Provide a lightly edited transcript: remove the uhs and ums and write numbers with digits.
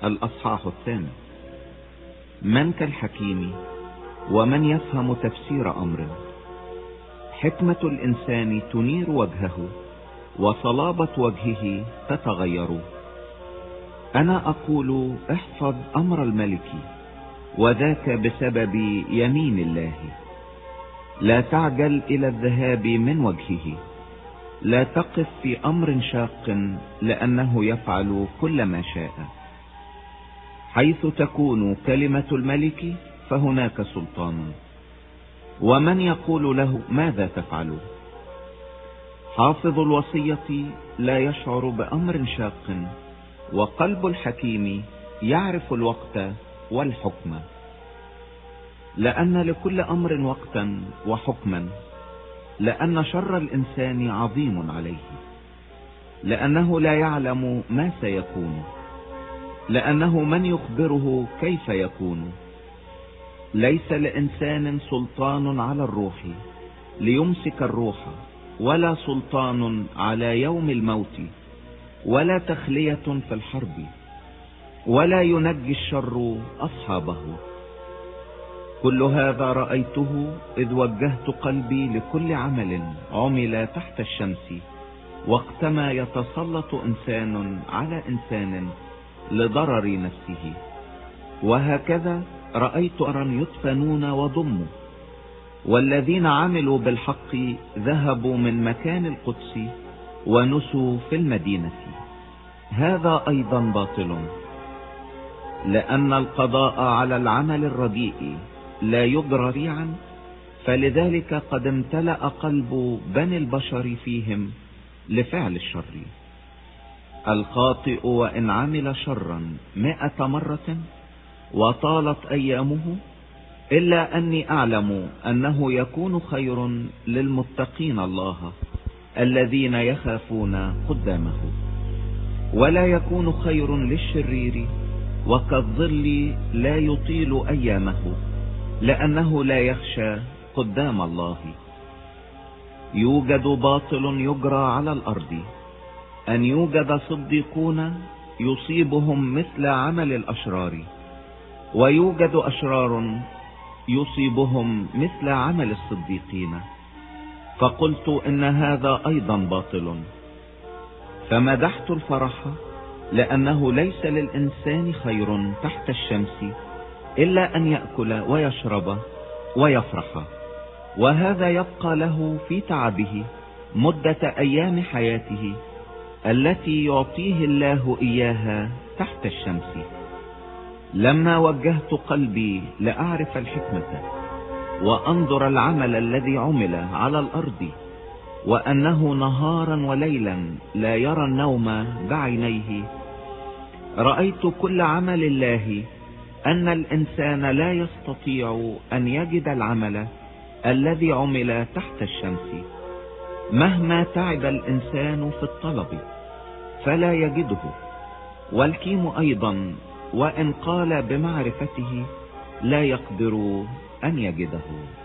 الأصحاح 8. من كالحكيم ومن يفهم تفسير أمر؟ حكمة الإنسان تنير وجهه وصلابة وجهه تتغير. أنا أقول احفظ أمر الملك، وذاك بسبب يمين الله. لا تعجل إلى الذهاب من وجهه، لا تقف في أمر شاق، لأنه يفعل كل ما شاء. حيث تكون كلمة الملك فهناك سلطان، ومن يقول له ماذا تفعل؟ حافظ الوصية لا يشعر بأمر شاق، وقلب الحكيم يعرف الوقت والحكم. لأن لكل أمر وقتا وحكما، لأن شر الإنسان عظيم عليه، لأنه لا يعلم ما سيكون، لأنه من يخبره كيف يكون. ليس لإنسان سلطان على الروح ليمسك الروح، ولا سلطان على يوم الموت، ولا تخلية في الحرب، ولا ينجي الشر أصحابه. كل هذا رأيته إذ وجهت قلبي لكل عمل عمل تحت الشمس، وقتما يتسلط إنسان على إنسان لضرر نفسه. وهكذا رأيت أرى يدفنون وضموا، والذين عملوا بالحق ذهبوا من مكان القدس ونسوا في المدينة. هذا أيضا باطل، لأن القضاء على العمل الرديء لا يجرى ريعا، فلذلك قد امتلأ قلب بني البشر فيهم لفعل الشر. الخاطئ وإن عمل شرا 100 مرة وطالت أيامه، إلا أني أعلم أنه يكون خير للمتقين الله الذين يخافون قدامه، ولا يكون خير للشرير وكالظل لا يطيل أيامه، لأنه لا يخشى قدام الله. يوجد باطل يجرى على الأرض، أن يوجد صديقون يصيبهم مثل عمل الأشرار، ويوجد أشرار يصيبهم مثل عمل الصديقين. فقلت إن هذا أيضا باطل، فمدحت الفرح، لأنه ليس للإنسان خير تحت الشمس إلا أن يأكل ويشرب ويفرح، وهذا يبقى له في تعبه مدة أيام حياته التي يعطيه الله إياها تحت الشمس. لما وجهت قلبي لأعرف الحكمة وأنظر العمل الذي عمل على الأرض، وأنه نهارا وليلا لا يرى النوم بعينيه، رأيت كل عمل الله أن الإنسان لا يستطيع أن يجد العمل الذي عمل تحت الشمس. مهما تعب الإنسان في الطلب فلا يجده، والكيم أيضا وإن قال بمعرفته لا يقدر أن يجده.